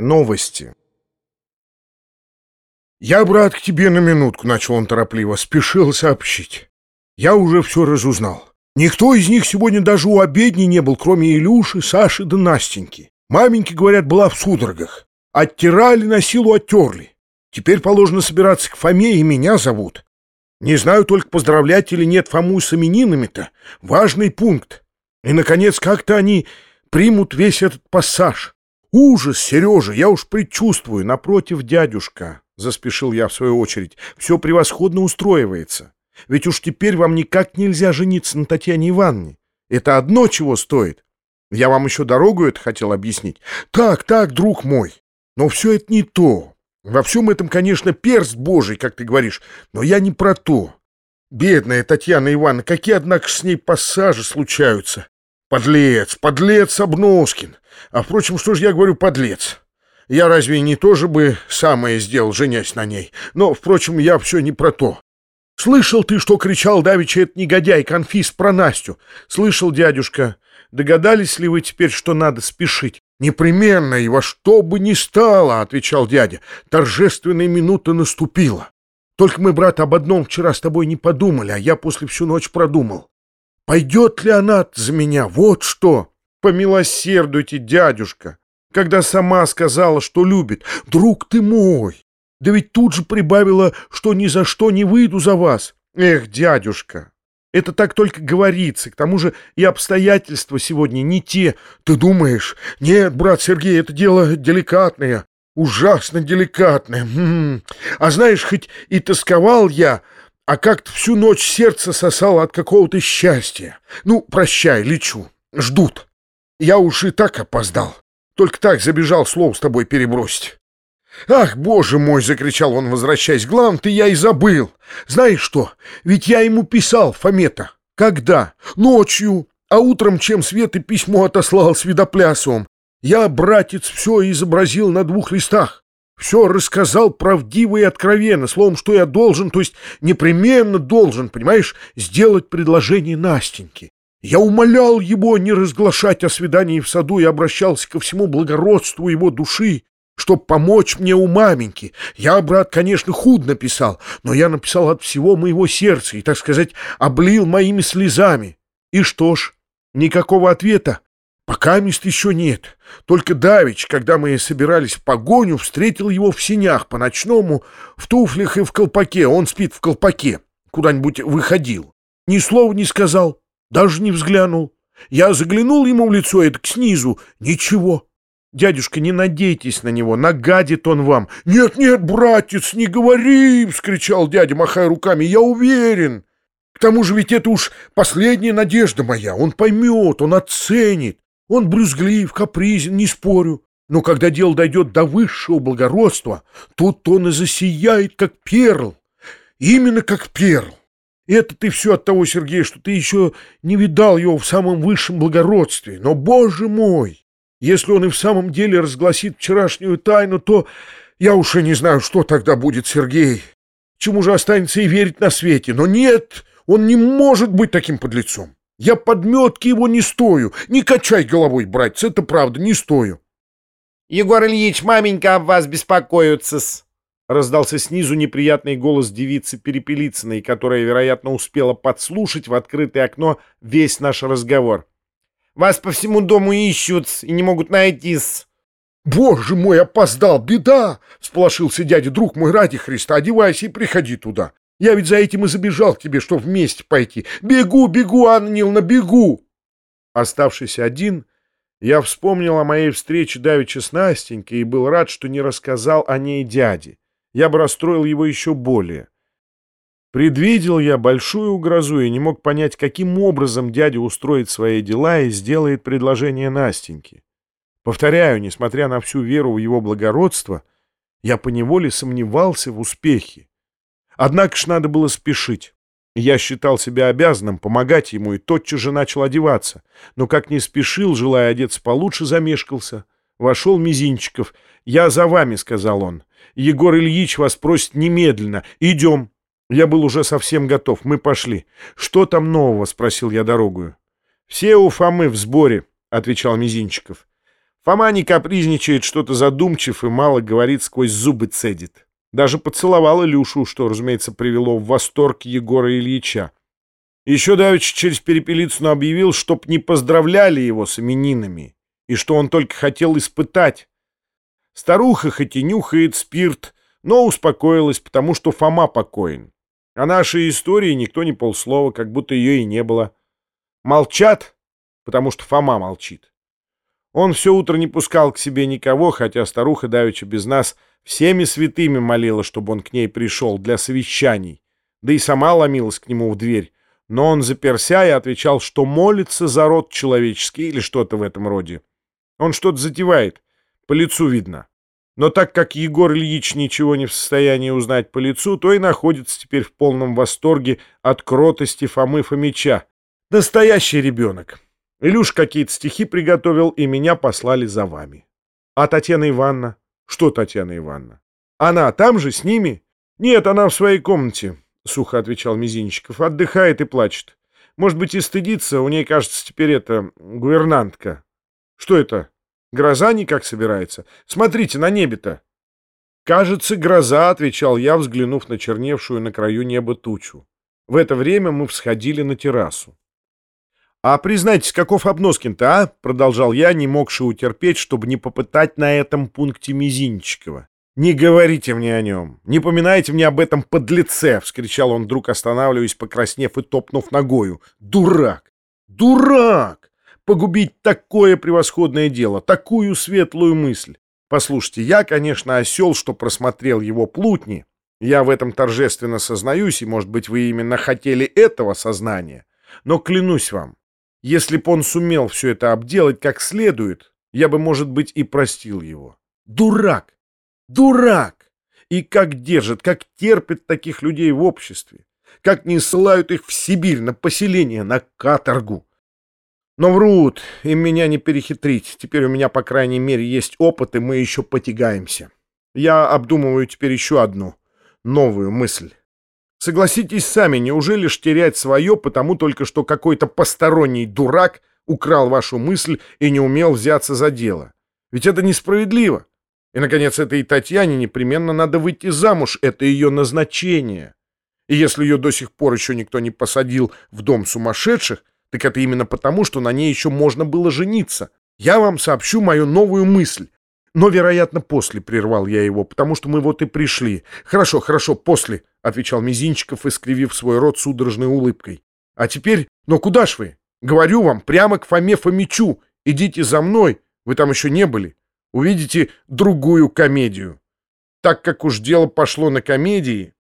Новости. «Я, брат, к тебе на минутку», — начал он торопливо, — спешил сообщить. «Я уже все разузнал. Никто из них сегодня даже у обедни не был, кроме Илюши, Саши да Настеньки. Маменьки, говорят, была в судорогах. Оттирали, на силу оттерли. Теперь положено собираться к Фоме, и меня зовут. Не знаю только, поздравлять или нет Фому с именинами-то. Важный пункт. И, наконец, как-то они примут весь этот пассаж. Ужас, Сережа, я уж предчувствую. Напротив, дядюшка, — заспешил я в свою очередь, — все превосходно устроивается. Ведь уж теперь вам никак нельзя жениться на Татьяне Ивановне. Это одно чего стоит. Я вам еще дорогу это хотел объяснить. Так, друг мой. Но все это не то. Во всем этом, конечно, перст Божий, как ты говоришь, но я не про то. Бедная Татьяна Ивановна, какие, однако, с ней пассажи случаются. Подлец Обноскин. А, впрочем, что же я говорю подлец? Я разве не тоже бы самое сделал, женясь на ней? Но, впрочем, я все не про то. Слышал ты, что кричал давеча этот негодяй Конфис про Настю? Слышал, дядюшка. Догадались ли вы теперь, что надо спешить? Непременно и во что бы ни стало, — отвечал дядя. Торжественная минута наступила. Только мы, брат, об одном вчера с тобой не подумали, а я после всю ночь продумал. Пойдет ли она за меня? Вот что! Помилосердуйте, дядюшка, когда сама сказала, что любит. Друг ты мой! Да ведь тут же прибавила, что ни за что не выйду за вас. Эх, дядюшка, это так только говорится. К тому же и обстоятельства сегодня не те. Ты думаешь? Нет, брат Сергей, это дело деликатное. Ужасно деликатное. А знаешь, хоть и тосковал я, а как-то всю ночь сердце сосало от какого-то счастья. Ну, прощай, лечу. Ждут. Я уж и так опоздал. Только так забежал слово с тобой перебросить. «Ах, боже мой!» — закричал он, возвращаясь. «Главное-то я и забыл. Знаешь что? Ведь я ему писал, Фоме-то. Когда? Ночью. А утром, чем свет и письмо отослал с Видоплясовым. Я, братец, все изобразил на 2 листах. Все рассказал правдиво и откровенно. Словом, что я должен, то есть непременно должен, понимаешь, сделать предложение Настеньке. Я умолял его не разглашать о свидании в саду и обращался ко всему благородству его души, чтоб помочь мне у маменьки. Я, брат, конечно, худ написал, но я написал от всего моего сердца и, так сказать, облил моими слезами. И что ж, никакого ответа? Пока мест еще нет. Только давеча, когда мы собирались в погоню, встретил его в сенях по-ночному, в туфлях и в колпаке. Он спит в колпаке. Куда-нибудь выходил. Ни слова не сказал, даже не взглянул. Я заглянул ему в лицо, это снизу. Ничего. Дядюшка, не надейтесь на него, нагадит он вам. «Нет, братец, не говори!» — вскричал дядя, махая руками. «Я уверен. К тому же ведь это уж последняя надежда моя. Он поймет, он оценит. Он брюзглив, капризен, не спорю. Но когда дело дойдет до высшего благородства, тут он и засияет, как перл. Именно как перл. Это ты все от того, Сергей, что ты еще не видал его в самом высшем благородстве. Но, боже мой! Если он и в самом деле разгласит вчерашнюю тайну, то я уж и не знаю, что тогда будет, Сергей. Чему же останется и верить на свете? Но нет, он не может быть таким подлецом. Я подметки его не стою. Не качай головой, братец, это правда, не стою. Егор Ильич, маменька об вас беспокоится-с. Раздался снизу неприятный голос девицы Перепелицыной, которая, вероятно, успела подслушать в открытое окно весь наш разговор. Вас по всему дому ищут и не могут найти-с. «Боже мой, опоздал! Беда!» — всполошился дядя. «Друг мой, ради Христа, одевайся и приходи туда. Я ведь за этим и забежал к тебе, чтоб вместе пойти. Бегу, Анна Ниловна, бегу!» Оставшись один, я вспомнил о моей встрече давеча с Настенькой и был рад, что не рассказал о ней дяде. Я бы расстроил его еще более. Предвидел я большую угрозу и не мог понять, каким образом дядя устроит свои дела и сделает предложение Настеньке. Повторяю, несмотря на всю веру в его благородство, я поневоле сомневался в успехе. Однако ж надо было спешить. Я считал себя обязанным помогать ему и тотчас же начал одеваться. Но как не спешил, желая одеться получше, замешкался. Вошел Мизинчиков. «Я за вами», — сказал он. «Егор Ильич вас просит немедленно. Идем». Я был уже совсем готов. Мы пошли. «Что там нового?» — спросил я дорогую. «Все у Фомы в сборе», — отвечал Мизинчиков. Фома не капризничает, что-то задумчив и мало говорит, сквозь зубы цедит. Даже поцеловал Илюшу, что, разумеется, привело в восторг Егора Ильича. Еще давеча через Перепелицыну объявил, чтоб не поздравляли его с именинами, и что он только хотел испытать. Старуха хоть и нюхает спирт, но успокоилась, потому что Фома покоен. О нашей истории никто не полслова, как будто ее и не было. Молчат, потому что Фома молчит. Он все утро не пускал к себе никого, хотя старуха давеча без нас всеми святыми молила, чтобы он к ней пришел для совещаний, да и сама ломилась к нему в дверь. Но он заперся и отвечал, что молится за род человеческий или что-то в этом роде. Он что-то затевает, по лицу видно. Но так как Егор Ильич ничего не в состоянии узнать по лицу, то и находится теперь в полном восторге от кротости Фомы Фомича. Настоящий ребенок. Илюш какие-то стихи приготовил, и меня послали за вами. А Татьяна Ивановна? Что Татьяна Ивановна? Она там же, с ними? Нет, она в своей комнате, сухо отвечал Мизинчиков. Отдыхает и плачет. Может быть, и стыдится, у ней, кажется, теперь это гувернантка. Что это? Гроза никак собирается? Смотрите, на небе-то. Кажется, гроза, отвечал я, взглянув на черневшую на краю неба тучу. В это время мы всходили на террасу. «А признайтесь, каков Обноскин-то, а?» — продолжал я, не могши утерпеть, чтобы не попытать на этом пункте Мизинчикова. «Не говорите мне о нем, не поминайте мне об этом подлеце!» — вскричал он вдруг, останавливаясь, покраснев и топнув ногою. «Дурак! Дурак! Погубить такое превосходное дело, такую светлую мысль! Послушайте, я, конечно, осел, что просмотрел его плутни. Я в этом торжественно сознаюсь, и, может быть, вы именно хотели этого сознания. Но клянусь вам, если б он сумел все это обделать как следует, я бы, может быть, и простил его. Дурак! Дурак! И как держат, как терпят таких людей в обществе, как не ссылают их в Сибирь, на поселение, на каторгу. Но врут, им меня не перехитрить. Теперь у меня, по крайней мере, есть опыт, и мы еще потягаемся. Я обдумываю теперь еще одну новую мысль. Согласитесь сами, неужели ж терять свое, потому только что какой-то посторонний дурак украл вашу мысль и не умел взяться за дело? Ведь это несправедливо. И, наконец, этой Татьяне непременно надо выйти замуж, это ее назначение. И если ее до сих пор еще никто не посадил в дом сумасшедших, так это именно потому, что на ней еще можно было жениться. Я вам сообщу мою новую мысль. Но, вероятно, после, прервал я его, потому что мы вот и пришли. Хорошо, хорошо, после, отвечал Мизинчиков, искривив свой рот судорожной улыбкой. А теперь, но куда ж вы? Говорю вам, прямо к Фоме Фомичу. Идите за мной, вы там еще не были. Увидите другую комедию. Так как уж дело пошло на комедии,